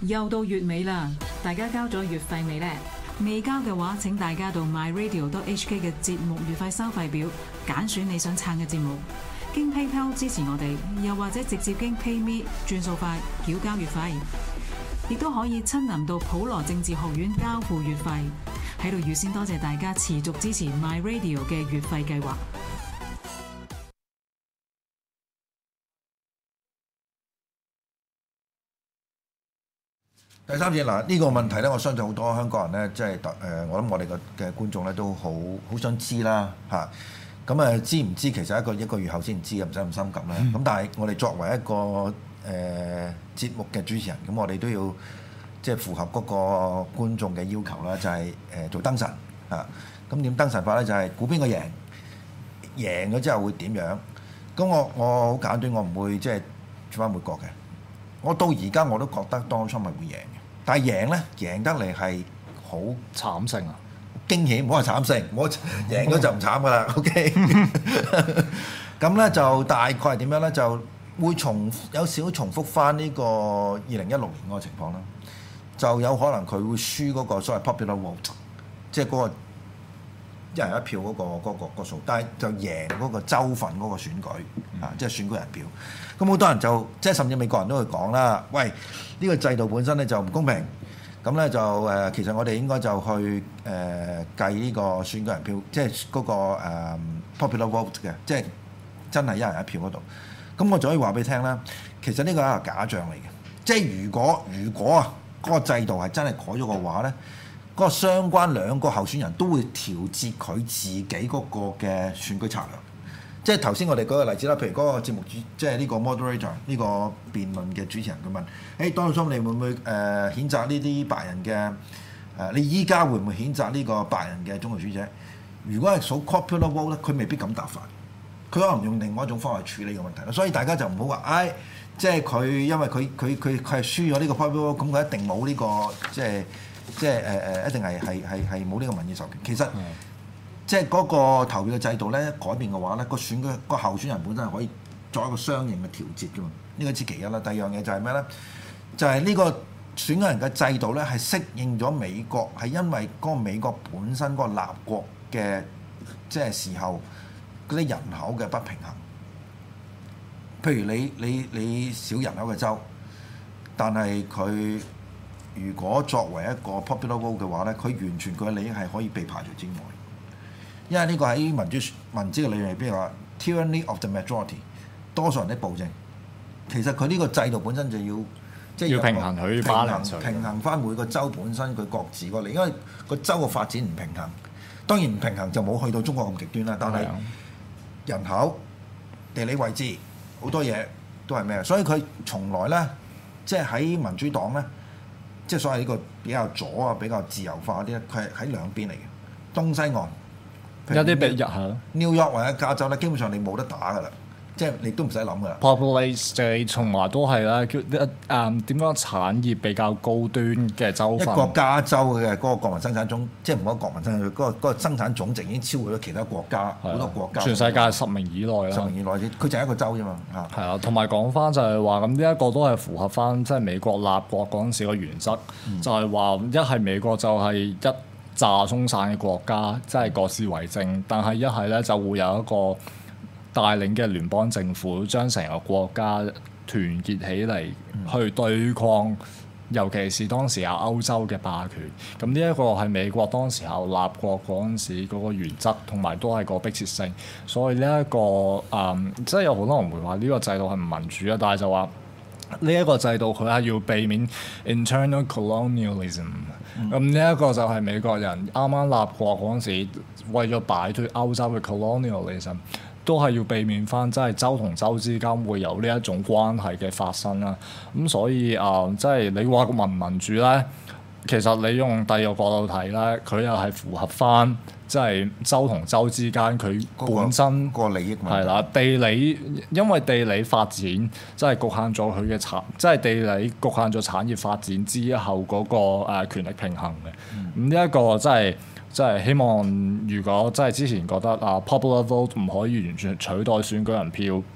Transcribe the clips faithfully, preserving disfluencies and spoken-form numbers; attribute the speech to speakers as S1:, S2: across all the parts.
S1: 又到月尾啦，大家交咗月費未呢？未交嘅話，請大家到 my radio dot h k 嘅節目月費收費表揀選你想撐嘅節目，經 PayPal 支持我哋，又或者直接經 PayMe 轉數快繳交月費，亦都可以親臨到普羅政治學院交付月費。喺度預先多謝大家持續支持 My Radio 嘅月費計劃。
S2: 第三節嗱，呢個問題咧，我相信好多香港人咧，即係誒，我諗我哋嘅嘅觀眾咧都好好想知啦嚇。咁啊，知唔知其實一個一個月後先知，唔使咁心急啦。咁、嗯、但係我哋作為一個誒、呃、節目嘅主持人，咁我哋都要即係符合嗰個觀眾嘅要求啦，就係、是、誒、呃、做燈神嚇。咁點燈神法咧？就係估邊個贏，贏咗之後會點樣？咁我我好簡短，我唔會即係轉翻每國嘅。我到而家我都覺得 Donald Trump 係會贏嘅，但係贏咧，贏得嚟係好
S3: 慘勝啊！
S2: 驚喜，唔好話慘勝，唔好贏咗就唔慘噶啦。OK，咁咧就大概係點樣咧？就會重有少少重複翻呢個二零一六年嗰個情況啦。就有可能佢會輸嗰個所謂 popular vote，即係嗰個一人一票嗰、嗰個嗰、嗰個嗰個數，但係就贏嗰個州份嗰個選舉、嗯、啊，即係選舉人票。咁好多人就即係甚至美國人都會講啦，喂，呢、呢個制度本身咧就唔公平。咁咧就誒、呃，其實我哋應該就去誒、呃、計呢個選舉人票，即係嗰、嗰個、呃、popular vote 嘅，即係真係一人一票嗰度。咁我就可以話俾你聽啦，其實呢個係一個假象嚟嘅。即係如果如果啊嗰個制度係真係改咗嘅話咧，嗰、嗰個相關兩個候選人都會調節佢自己嗰個嘅選舉策略。即係頭先我哋舉個例子啦，譬如嗰個節目主，即係呢個 moderator 呢個辯論嘅主持人佢問：誒 Donald Trump 你會唔會誒、呃、譴責呢啲白人嘅誒、呃？你依家會唔會譴責呢個白人嘅種族主義者？如果係數 popular vote 咧，佢未必咁答法，佢可能用另外一種方法去處理個問題咯。所以大家就唔好話，唉、哎，即係佢因為佢佢佢佢係輸咗呢個 popular vote，咁佢一定冇呢、這個即係即係誒誒，一定係係係係冇呢個民意授權。其實。嗯即係嗰個投票嘅制度咧改變嘅話咧，個選舉個候選人本身係可以作一個相應嘅調節㗎嘛。呢個係其一啦。第二樣嘢就係咩咧？就係、是、呢個選舉人嘅制度咧係適應咗美國，係因為嗰個美國本身嗰個立國嘅即係時候嗰啲人口嘅不平衡。譬如你你你少人口嘅州，但係佢如果作為一個 popular vote 嘅話咧，佢完全佢嘅利益係可以被排除之外。因為呢個喺民主民主嘅理論入邊話 tyranny of the majority， 多數人的暴政。其實佢呢個制度本身就要即係
S3: 要平衡佢平衡
S2: 平衡翻每個州本身佢各自個利益，因為個州嘅發展唔平衡。當然唔平衡就冇去到中國咁極端啦，但係人口、地理位置好多嘢都係咩？所以佢從來咧，即係喺民主黨咧，即係所謂呢個比較左啊、比較自由化啲咧，佢係喺兩邊嚟嘅，東西岸。
S3: 有啲比入係
S2: New York 或者加州咧，基本上你冇得打噶啦，即係你都唔使諗噶啦。
S3: Populate 就係從來都係啦，叫一誒點講產業比較高端嘅州份。
S2: 一個加州嘅嗰個國民生產總，即係唔好國民生產，嗰、嗰個嗰個生產總值已經超過咗其他國家好多國家。
S3: 全世界十名以內啦。
S2: 十名以內啫，佢就係一個州啫嘛。嚇。係
S3: 啊，同埋講翻就係話咁呢一個都係符合翻即係美國立國嗰陣時個原則，嗯、就係話一係美國就係一炸鬆散嘅國家，即係各自為政，但係一係咧就會有一個帶領嘅聯邦政府，將成個國家團結起嚟去對抗，尤其是當時有歐洲嘅霸權。咁呢一個係美國當時候立國嗰陣時嗰個原則，同埋都係個迫切性。所以呢、這、一個誒、嗯，即係有好多人會話呢個制度係唔民主啊，但係就話呢一個制度佢係要避免 internal colonialism。咁呢一個就係美國人啱啱立國嗰陣時，為咗擺脫歐洲嘅 colonialism， 都係要避免翻，即係州同州之間會有呢一種關係嘅發生啦。咁所以啊、呃，即係你話民唔民主咧，其實你用第二個角度睇咧，佢又係符合翻，即係州同州之間佢本身
S2: 個利益
S3: 係啦，地理因為地理發展即係局限咗佢嘅產，即係地理局限咗產業發展之後嗰個誒權力平衡嘅。咁呢一個即係即係希望，如果即係之前覺得啊 popular vote 唔可以完全取代選舉人票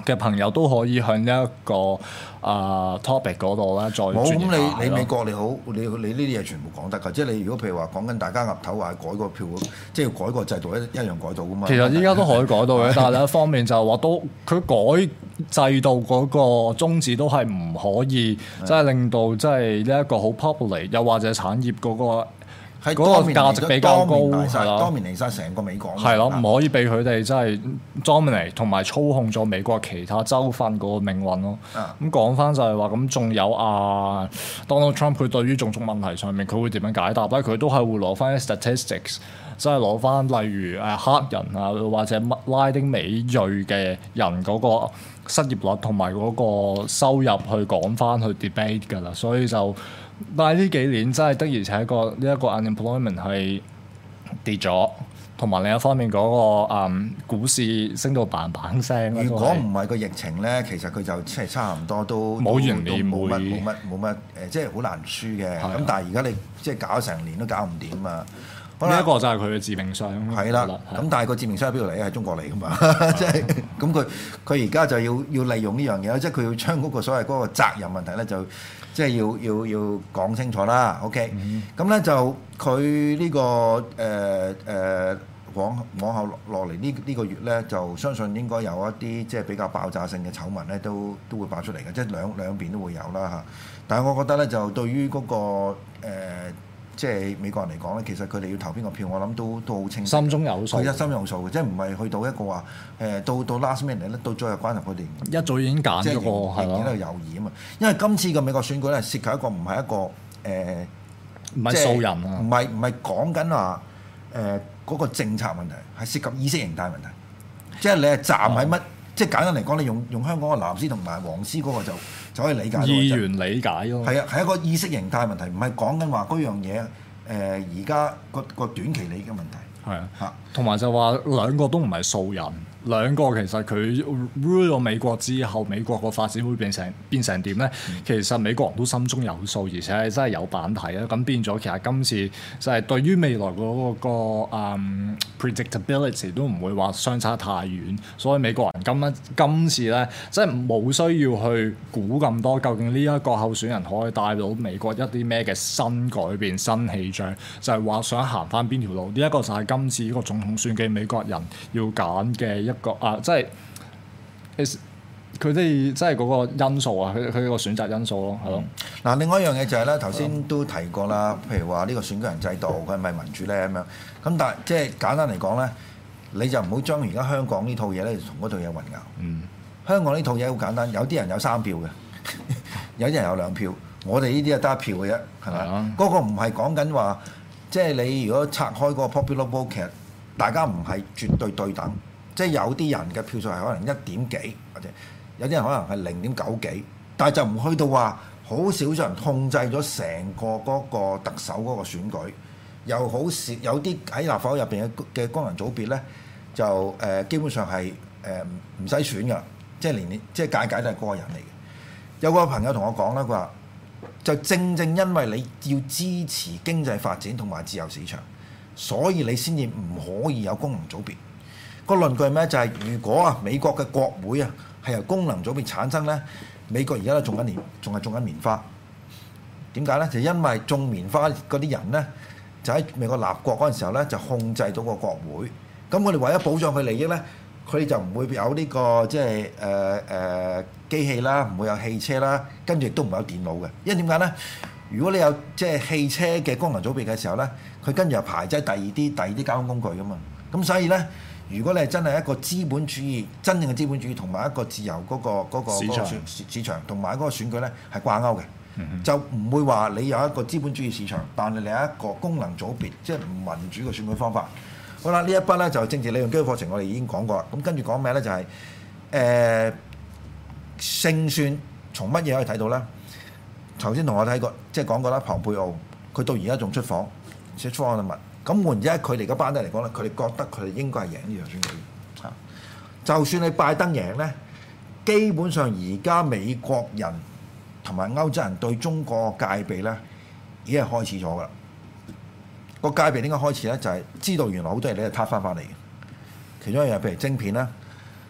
S3: 嘅朋友都可以向呢一個啊、呃、topic 嗰度咧再
S2: 冇咁
S3: 轉移下
S2: 你你
S3: 咯
S2: 美國你好，你你呢啲嘢全部講得㗎，即係你如果譬如話講緊大家岌頭話改個票，即係要改個制度一一樣改到㗎嘛。
S3: 其實依家都可以改到嘅，但係另一方面就係話都佢改制度嗰個宗旨都係唔可以，即係令到即係呢一個好 popular，又或者產業嗰、個。
S2: 係
S3: 嗰個價值比較高，
S2: 係啦，
S3: 係
S2: 當面嚟晒成個美國。
S3: 係咯，唔可以俾佢哋真係 dominate 同埋操控咗美國其他州份嗰個命運咯。咁講翻就係話，咁仲有啊 Donald Trump 佢對於種族問題上面佢會點樣解答咧？佢都係會攞翻啲 statistics，即係攞翻例如誒黑人啊或者拉丁美裔嘅人嗰個失業率同埋嗰個收入去講翻去 debate 㗎啦，所以就。但係呢幾年真係的而且確呢一個 unemployment 係跌咗，同埋另一方面嗰、嗰個、嗯、股市升到嘭嘭聲。
S2: 如果唔係個疫情咧，其實佢就即係差唔多都
S3: 冇懸念，
S2: 冇乜冇乜冇乜誒，即係好難輸嘅。咁的但係而家你即係搞成年都搞唔掂啊！
S3: 呢一個就係佢嘅致命傷。
S2: 係啦，咁但係個致命傷喺邊度嚟？係中國嚟噶嘛？即係咁佢佢而家就要要利用呢樣嘢，即係佢要將嗰個所謂嗰個責任問題咧就。即係要要要講清楚啦 ，OK？咁咧、嗯、就佢呢、這個誒誒、呃呃、往往後落嚟呢呢個月咧，就相信應該有一啲即係比較爆炸性嘅醜聞咧，都都會爆出嚟嘅，即係兩兩邊都會有啦嚇。但係我覺得咧，就對於嗰、那個、呃即係美國人嚟講咧，其實佢哋要投邊個票，我諗都都好清楚，
S3: 心中有數。
S2: 佢一心有數嘅，即係唔係去到一個話誒到到 last minute 咧，到最後關頭佢哋
S3: 一早已經揀咗個係咯，
S2: 喺度猶豫啊嘛。因為今次嘅美國選舉咧，涉及一個唔係一個誒，
S3: 唔係素人啊，
S2: 唔係唔係講緊話誒嗰個政策問題，係涉及意識形態問題。即係你係站喺乜？嗯、即係簡單嚟講，你用用香港嘅藍絲同埋黃絲嗰個就。就可以理解，
S3: 意願理解咯。
S2: 係啊，係一個意識形態問題，唔係講緊話嗰樣嘢誒，而家個個短期理嘅問題。
S3: 係啊，嚇，同埋就話兩個都唔係素人。兩個其實佢 rule 咗美國之後，美國個發展會變成變成點咧？嗯、其實美國人都心中有數，而且係真係有版睇啊！咁變咗，其實今次就係對於未來嗰、嗰個、um, predictability 都唔會話相差太遠，所以美國人今一今次咧，即係冇需要去估咁多，究竟呢一個候選人可以帶到美國一啲咩嘅新改變、新氣象，就係、是、話想行翻邊條路？呢、這、一個就係今次呢個總統選舉美國人要揀嘅一個啊，即係佢哋即係嗰個因素啊，佢佢個選擇因素咯，係咯。
S2: 嗱、嗯，另外一樣嘢就係、是、咧，頭先都提過啦，譬如話呢個選舉人制度佢係咪民主咧咁樣？咁但係即係簡單嚟講咧，你就唔好將而家香港呢套嘢咧同嗰套嘢混淆。嗯。香港呢套嘢好簡單，有啲人有三票嘅，有啲人有兩票，我哋呢啲係得一票嘅啫，係咪？嗰、嗯、個唔係講緊話，即係你如果拆開嗰個 popular vote，其實大家唔係絕對對等。即係有啲人嘅票數係可能一點幾，或者有啲人可能係零點九幾，但係就唔去到話好少數人控制咗成個嗰個特首嗰個選舉，又好少有啲喺立法會入邊嘅嘅功能組別咧，就誒、呃、基本上係誒唔使選㗎，即係連即係屆屆都係嗰個人嚟嘅。有個朋友同我講啦，佢話就正正因為你要支持經濟發展同埋自由市場，所以你先至唔可以有功能組別。個論據係咩？就係、是、如果啊美國嘅國會啊係由功能組別產生咧，美國而家都種緊棉，仲係種緊棉花。點解咧？就因為種棉花嗰啲人咧，就喺美國立國嗰陣時候咧，就控制到個國會。咁我哋為咗保障佢利益咧，佢哋就唔會有呢、這個即係誒誒機器啦，唔會有汽車啦，跟住亦都唔會有電腦嘅。因為點解咧？如果你有即係汽車嘅功能組別嘅時候咧，佢跟住又排擠第二啲第二啲交通工具噶嘛。咁所以咧。如果你係真係一個資本主義，真正嘅資本主義同埋一個自由嗰、嗰個嗰、嗰個、市場市場同埋嗰個選舉咧係掛鈎嘅，嗯、哼就唔會話你有一個資本主義市場，但係你有一個功能組別，即係唔民主嘅選舉方法。好啦，呢一筆咧就政治理論基礎課程，我哋已經講過啦。咁跟住講咩咧？就係、是、誒、呃、勝算從乜嘢可以睇到咧？頭先同我睇過，即係講過啦，龐佩奧佢到而家仲出訪，出訪嘅物。咁換之，佢哋嗰班人嚟講咧，佢哋覺得佢哋應該係贏呢場選舉。嚇，就算你拜登贏咧，基本上而家美國人同埋歐洲人對中國嘅戒備咧，已經係開始咗噶啦。個戒備點解開始咧？就係、是、知道原來好多嘢你係撻翻翻嚟嘅。其中一樣譬如晶片啦，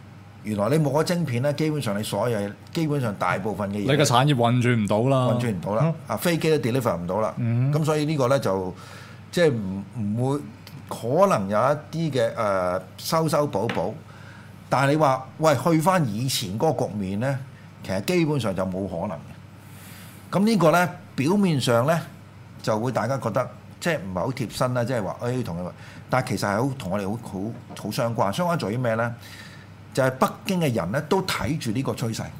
S2: 原來你冇咗晶片咧，基本上你所有嘢，基本上大部分嘅嘢，
S3: 你嘅產業運轉唔到啦，
S2: 運轉唔到啦，啊、嗯、飛機都 deliver 唔到啦，咁、嗯、所以個呢個咧就即係唔唔會可能有一啲嘅誒修修補補，但係你話喂去翻以前嗰個局面咧，其實基本上就冇可能嘅。咁呢個咧表面上咧就會大家覺得即係唔係好貼身啦，即係話誒同你話，但係其實係好同我哋好好好相關，相關在於咩咧？就係北京嘅人咧，都睇住呢個趨勢，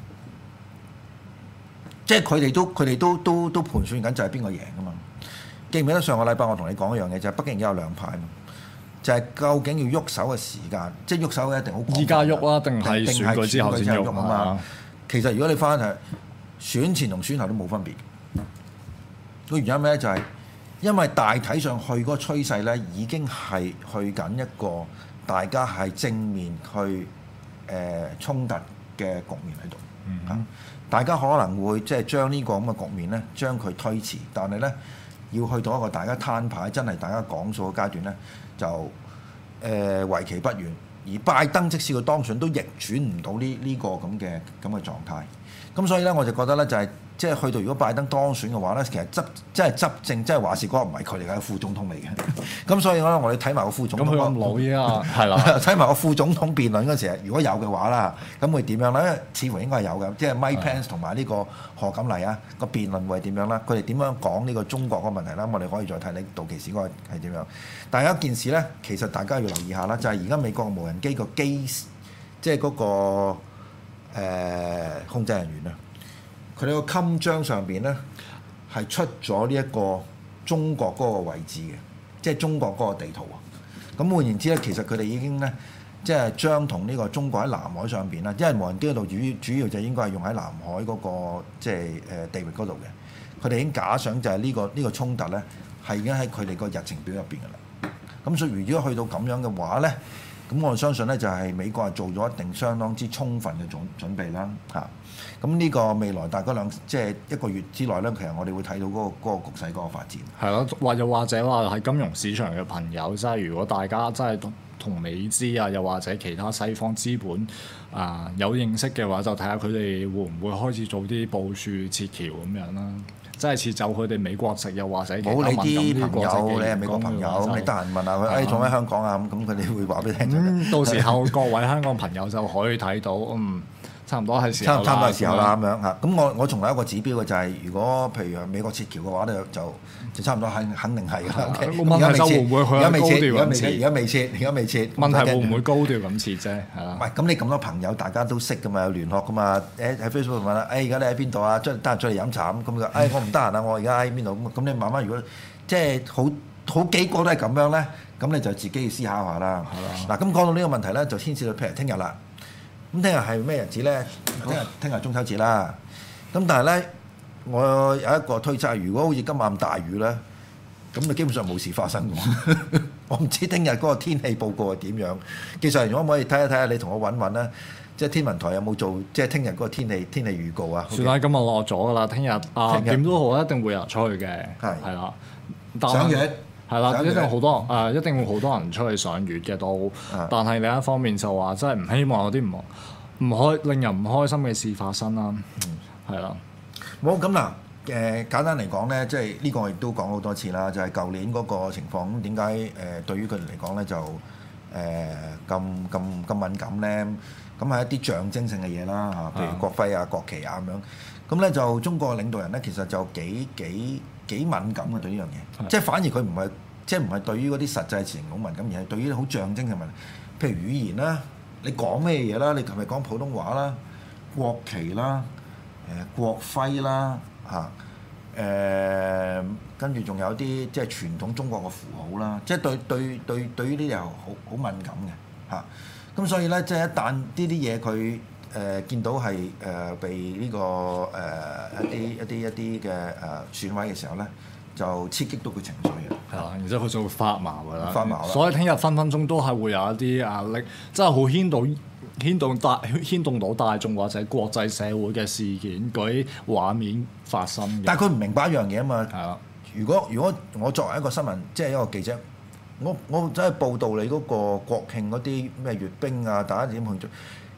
S2: 即係佢哋都佢哋都都都盤算緊，就係邊個贏噶嘛？記唔記得上個禮拜我同你講一樣嘢，就係、是、北京而家有兩派嘛，就係、是、究竟要喐手嘅時間，即係喐手一定好。依家喐啊，定係選舉之後先喐啊嘛？其實如果你翻係選前同選後都冇分別。個原因咩咧？就係、是、因為大體上去嗰個趨勢咧，已經係去緊一個大家係正面去。誒、呃、衝突嘅局面喺度，嗯嗯、大家可能會即係將呢個咁嘅局面咧，將佢推遲，但係咧要去到一個大家攤牌，真係大家講數嘅階段咧，就誒、呃、為期不遠。而拜登即使佢當選，都逆轉唔到呢呢個咁嘅咁嘅狀態。咁所以咧，我就覺得咧，就係、是、即係去到如果拜登當選嘅話咧，其實執即係執政，即係話事嗰個唔係佢嚟嘅，係副總統嚟嘅。咁所以咧，我哋睇埋個副總統。咁佢咁老嘢啊，係啦。睇埋個副總統辯論嗰陣時，如果有嘅話啦，咁會點樣咧？似乎應該係有嘅，即係 Mike Pence 同埋呢個賀錦麗啊個辯論會係點樣啦？佢哋點樣講呢個中國嗰個問題啦？我哋可以再睇你到期時嗰個係點樣。但係一件事咧，其實大家要留意下啦，就係而家美國無人機個機，即係嗰個、呃、控制人員啊。佢哋個襟章上邊咧係出咗呢一個中國嗰個位置嘅，即係中國嗰個地圖啊。咁換言之咧，其實佢哋已經咧即係將同呢個中國喺南海上邊啦，因為無人機嗰度主主要就應該係用喺南海嗰個即係誒地域嗰度嘅。佢哋已經假想就係呢個呢個衝突咧係已經喺佢哋個日程表入邊㗎啦。咁所以如果去到咁樣嘅話咧，咁我相信咧就係美國係做咗一定相當之充分嘅準準備啦嚇。咁呢個未來大概兩即係一個月之內咧，其實我哋會睇到嗰、嗰個嗰個局勢嗰個發展。係咯，
S3: 或又或者話係金融市場嘅朋友，即係如果大家真係同同美資啊，又或者其他西方資本啊、呃、有認識嘅話，就睇下佢哋會唔會開始做啲部署撤僑咁樣啦。即係撤走佢哋美國籍，又或者冇你啲朋友，你係美國朋友，你得閒問下佢，誒仲喺香港啊？咁咁佢哋會話俾你聽、嗯。到時候各位香港朋友就可以睇到，嗯。差唔多係時候，差唔多係時候啦咁樣嚇。咁我我仲有一個指標嘅就係、是，如果譬如美國撤僑嘅話咧，就就差唔多肯肯定係㗎啦。而家未撤，而家未撤，而家未撤，而家未撤，而家未撤。問題會唔會高調咁撤啫？係啦。唔係，咁你咁多朋友，大家都識㗎嘛，有聯絡㗎嘛。誒喺 Facebook 問啦，誒而家你喺邊度啊？出得閒出嚟飲茶咁咁佢，誒我唔得閒啊，我而家喺邊度咁。咁你慢慢如果即係好好幾個都係咁樣咧，咁你就自己要思考下啦。係啦。嗱，咁講到呢個問題咧，就牽涉到譬如聽日啦。咁聽日係咩日子咧？聽日聽日中秋節啦。咁但係咧，我有一個推測，如果好似今晚咁大雨咧，咁就基本上冇事發生嘅。我唔知聽日嗰個天氣報告係點樣。技術人員可唔可以睇一睇下？你同我揾揾咧，即係天文台有冇做即係聽日嗰個天氣天氣預告啊？算啦，今日落咗㗎啦。聽日啊點都好，一定會有人出去嘅。係係啦，賞月。係啦，一定好多誒、呃，一定會好多人出去賞月嘅都。的但係另一方面就話，真係唔希望有啲唔唔開令人唔開心嘅事發生啦。係啦、嗯，冇咁嗱誒，簡單嚟講咧，即係呢個我亦都講好多次啦，就係、是、舊年嗰個情況咁點解誒對於佢哋嚟講咧就誒咁咁咁敏感咧？咁係一啲象徵性嘅嘢啦嚇，譬如國徽啊、國旗啊咁樣。咁咧就中國領導人咧，其實就幾幾幾敏感嘅對呢樣嘢，即係反而佢唔係即係唔係對於嗰啲實際事情好敏感，而係對於好象徵嘅問題，譬如語言啦，你講咩嘢啦？你係咪講普通話啦、國旗啦、誒、呃、國徽啦嚇誒，跟住仲有啲即係傳統中國嘅符號啦，即係對對對對於呢啲又好好敏感嘅嚇。咁、啊、所以咧，即係一旦呢啲嘢佢誒見到係誒、呃、被呢、這個誒、呃、一啲一啲一啲嘅誒損毀嘅時候咧，就刺激到佢情緒嘅。係啊，然之後佢就會發毛㗎啦。發毛啦。所以聽日分分鐘都係會有一啲壓力，真係好牽動牽動大牽動到大眾或者國際社會嘅事件嗰啲畫面發生嘅。但係佢唔明白一樣嘢啊嘛。係啊。如果如果我作為一個新聞，即係一個記者，我我真係報導你嗰個國慶嗰啲咩閱兵啊，大家點慶祝？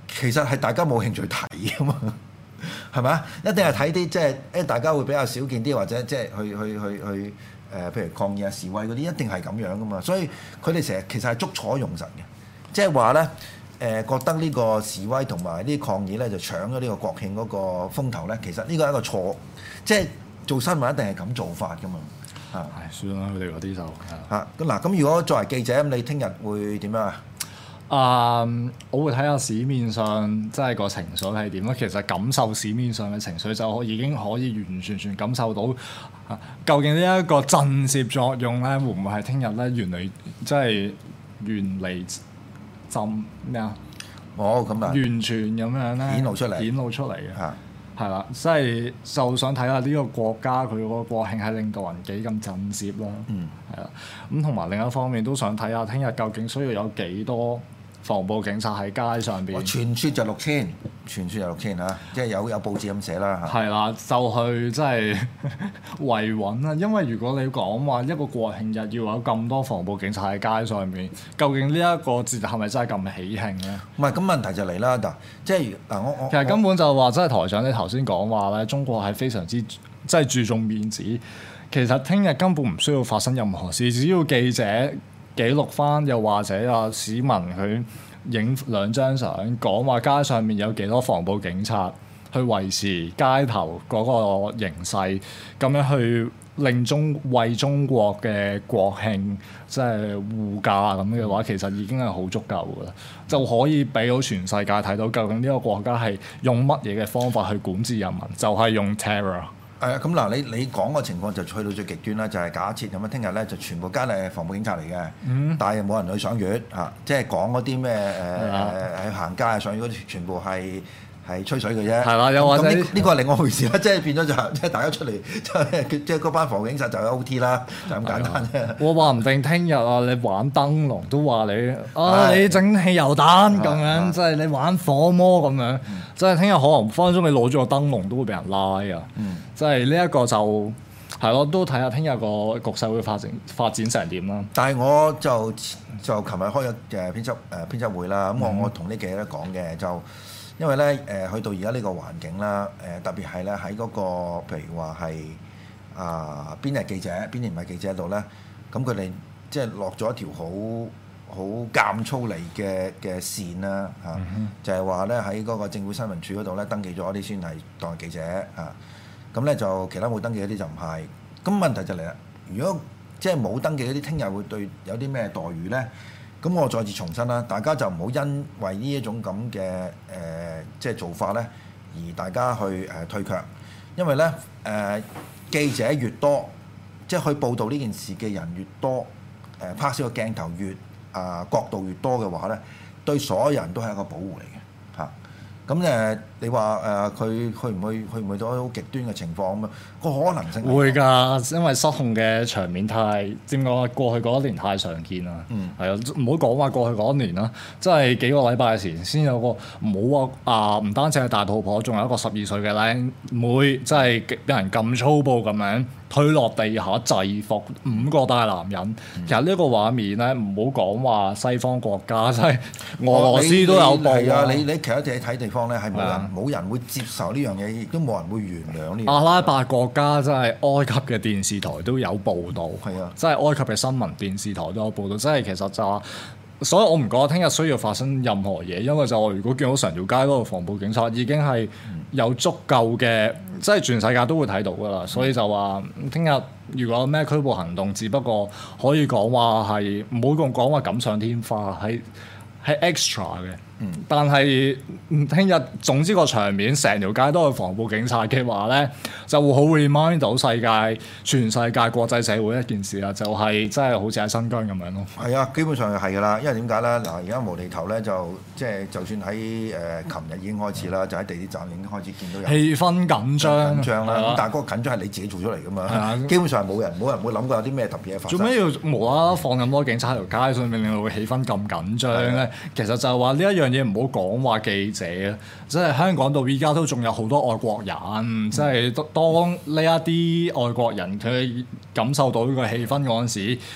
S2: 其實係大家冇興趣睇噶嘛，係咪啊？一定係睇啲即係誒大家會比較少見啲，或者即係去去去去誒、呃，譬如抗議啊、示威嗰啲，一定係咁樣噶嘛。所以佢哋成日其實係捉錯用神嘅，即係話咧誒覺得呢個示威同埋呢啲抗議咧就搶咗呢個國慶嗰個風頭咧，其實呢個係一個錯，即係做新聞一定係咁做法噶嘛。啊，
S3: 係算啦，佢哋嗰啲就
S2: 嚇咁嗱。咁如果作為記者，咁你聽日會點樣啊？
S3: 啊！Um, 我會睇下市面上即係個情緒係點咯。其實感受市面上嘅情緒就已經可以完完全全感受到，啊、究竟呢一個震懾作用咧，會唔會係聽日咧原嚟即係原嚟浸咩啊？
S2: 哦，咁啊，
S3: 完全咁樣咧
S2: 顯露出嚟，
S3: 顯露出嚟嘅。
S2: 嚇
S3: 係啦，即係就想睇下呢個國家佢個國慶係令到人幾咁震懾啦。
S2: 嗯，
S3: 係啦。咁同埋另一方面都想睇下聽日究竟需要有幾多防暴警察喺街上邊。
S2: 傳説就六千，傳説就六千嚇，即係有有報紙咁寫啦嚇。
S3: 係啦，就去即係維穩啦。因為如果你講話一個國慶日要有咁多防暴警察喺街上面，究竟呢一個節日係咪真係咁喜慶咧？
S2: 唔係，咁問題就嚟啦嗱，即係嗱我我
S3: 其實根本就話，即係台長你頭先講話咧，中國係非常之即係注重面子。其實聽日根本唔需要發生任何事，只要記者記錄翻，又或者啊市民佢影兩張相，講話街上面有幾多防暴警察去維持街頭嗰個形勢，咁樣去令中為中國嘅國慶即係護駕咁嘅話，其實已經係好足夠㗎啦，就可以俾到全世界睇到究竟呢個國家係用乜嘢嘅方法去管治人民，就係、是、用 terror。
S2: 係啊，咁嗱，你你講個情況就去到最極端啦，就係、是、假設咁樣，聽日咧就全部街係防暴警察嚟嘅，嗯、但係冇人去賞月嚇，即係講嗰啲咩誒誒喺行街啊賞月嗰啲，全部係係吹水嘅啫。係啦，又或者呢呢個係另外一回事啦，即係變咗就即係大家出嚟，即係即係嗰班防暴警察就有 O T 啦，就咁簡單啫。
S3: 我話唔定聽日啊，你玩燈籠都話你啊，你整汽油彈咁樣，即係你玩火魔咁樣，即係聽日可能分分鐘你攞咗個燈籠都會俾人拉啊。嗯即係呢一個就係咯，都睇下聽日個局勢會發展發展成點啦。
S2: 但係我就就琴日開咗誒編輯誒編輯會啦，咁我、嗯、我同啲記者講嘅就，因為咧誒、呃、去到而家呢個環境啦，誒、呃、特別係咧喺嗰個譬如話係啊邊係記者邊啲唔係記者度咧，咁佢哋即係落咗一條好好監粗嚟嘅嘅線啦嚇，啊嗯、哼就係話咧喺嗰個政府新聞處嗰度咧登記咗啲先係當係記者啊。咁咧就其他冇登記嗰啲就唔係，咁問題就嚟啦。如果即係冇登記嗰啲，聽日會對有啲咩待遇咧？咁我再次重申啦，大家就唔好因為呢一種咁嘅誒即係做法咧，而大家去誒、呃、退卻，因為咧誒、呃、記者越多，即係去報導呢件事嘅人越多，誒、呃、拍攝個鏡頭越啊、呃、角度越多嘅話咧，對所有人都係一個保護嚟嘅嚇。咁誒，你話誒佢去唔去去唔去到好極端嘅情況咁啊？個可能性
S3: 會㗎，因為失控嘅場面太點講啊？過去嗰一年太常見啦，係啊、嗯，唔好講話過去嗰一年啦，即係幾個禮拜前先有個唔好話啊，唔單止係大肚婆，仲有一個十二歲嘅靚妹，即係俾人咁粗暴咁樣推落地下制服五個大男人。嗯、其實呢個畫面咧，唔好講話西方國家，即係俄羅斯都有報
S2: 啊！你你其他地睇地方咧，係冇人冇人會接受呢樣嘢，亦都冇人會原諒呢樣。
S3: 阿拉伯國家真係埃及嘅電視台都有報導，係啊，即係埃及嘅新聞電視台都有報導，即係其實就話，所以我唔覺得聽日需要發生任何嘢，因為就我如果見到成條街嗰度防暴警察已經係有足夠嘅，即係全世界都會睇到㗎啦，所以就話聽日如果有咩拘捕行動，只不過可以講話係唔好咁講話錦上添花，係係 extra 嘅。嗯、但係聽日總之個場面成條街都係防暴警察嘅話咧，就會好 remind 到世界、全世界國際社會一件事啦，就係真係好似喺新疆咁樣咯。
S2: 係啊，基本上係㗎啦，因為點解咧？嗱，而家無厘頭咧就即係就算喺誒琴日已經開始啦，就喺地鐵站已經開始見到有
S3: 氣氛緊張，
S2: 緊張啦。咁、啊、但係嗰個緊張係你自己做出嚟㗎嘛。啊、基本上係冇人冇人會諗過有啲咩特別嘢發生。做咩
S3: 要無啦啦放咁多警察喺條街上面，令到個氣氛咁緊張咧？啊、其實就係話呢一樣嘢唔好講話記者啊，即係香港到依家都仲有好多外國人，嗯、即係當呢一啲外國人佢感受到呢個氣氛嗰陣時，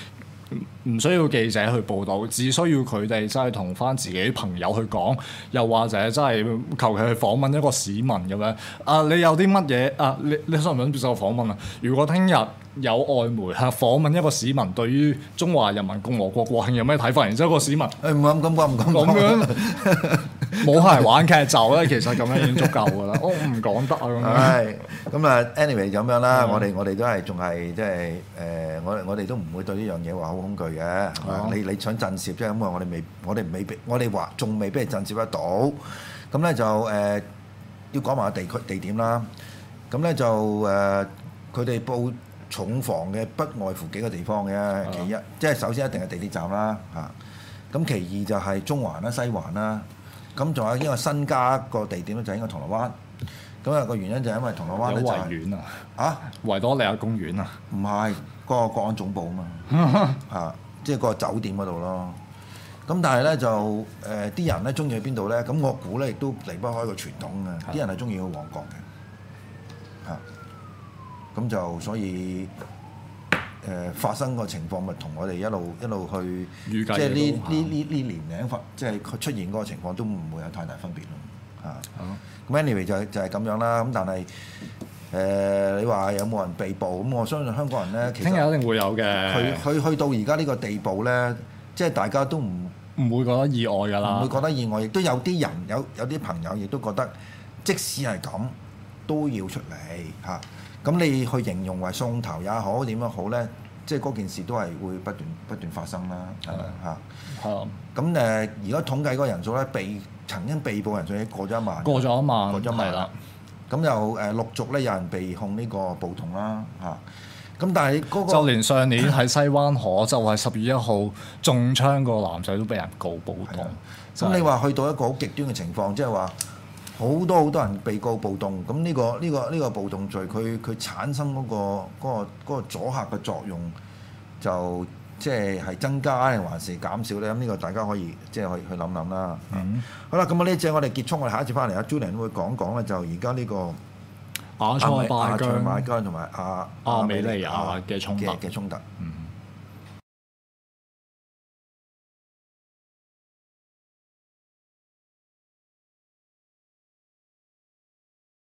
S3: 唔需要記者去報導，只需要佢哋真係同翻自己啲朋友去講，又或者真係求其去訪問一個市民咁樣。啊，你有啲乜嘢啊？你你想唔想接受訪問啊？如果聽日有外媒係訪問一個市民對於中華人民共和國國慶有咩睇法，然之後個市民
S2: 誒唔敢咁講，唔敢講
S3: 咁樣冇係玩劇就咧，其實咁樣已經足夠㗎啦。我唔講得啊咁樣。
S2: 係咁啊，anyway 咁樣啦，
S3: 嗯
S2: 我哋我哋都係仲係即係誒，我我哋都唔會對呢樣嘢話好恐懼嘅。係嘛
S3: 嗯
S2: 你你想震懾啫，咁啊我哋未我哋未必我哋話仲未俾你震懾得到。咁咧就誒要講埋個地區地點啦。咁咧就誒佢哋報重防嘅不外乎幾個地方嘅，其一即係首先一定係地鐵站啦嚇。咁其二就係中環啦、西環啦。咁仲有一個新加個地點咧，就係應該銅鑼灣。咁啊個原因就係因為銅鑼灣咧
S3: 有
S2: 就係
S3: 維園啊，
S2: 啊，
S3: 維多利亞公園啊，
S2: 唔係嗰個國安總部啊嘛，啊，即係個酒店嗰度咯。咁但係咧就誒啲人咧中意去邊度咧？咁我估咧亦都離不開個傳統嘅，啲人係中意去旺角嘅，嚇。咁就所以誒發生個情況咪同我哋一路一路去
S3: 預計
S2: 即係呢
S3: 都
S2: 呢呢呢年齡發即係佢出現嗰個情況都唔會有太大分別咯，啊。
S3: 好
S2: 咁 anyway 就就係咁樣啦。咁但係誒、呃、你話有冇人被捕？咁我相信香港人咧，其
S3: 聽日
S2: 實
S3: 一定會有嘅，
S2: 去去去到而家呢個地步咧，即係大家都唔
S3: 唔會覺得意外㗎啦。
S2: 唔會覺得意外，亦都有啲人有有啲朋友亦都覺得，即使係咁都要出嚟嚇。咁、你去形容為送頭也好，點樣好咧？即係嗰件事都係會不斷不斷發生啦，係咪嚇？
S3: 係啊，
S2: 咁誒，如果統計嗰個人數咧，被曾經被捕人數已經過咗一萬，
S3: 過咗一萬，
S2: 過咗一萬
S3: 係啦。
S2: 咁又誒陸續咧有人被控呢個暴動啦嚇。咁但係嗰、個
S3: 就連上年喺西灣河就係十月一號中槍個男仔都俾人告暴動。
S2: 咁你話去到一個好極端嘅情況，即係話好多好多人被告暴動，咁呢、個呢、個呢、個暴動罪，佢佢產生嗰、個嗰、個嗰個阻嚇嘅作用，就即係係增加定還是減少咧？咁呢個大家可以即係可以去諗諗啦。
S3: 嗯
S2: 好啦，咁啊呢一節我哋結束，我哋下一節翻嚟，阿 Julian 會講講咧，就而家呢個
S3: 亞塞拜
S2: 亞塞拜
S3: 疆、
S2: 疆同埋亞
S3: 亞美利亞嘅衝突
S2: 嘅嘅衝突。
S3: 嗯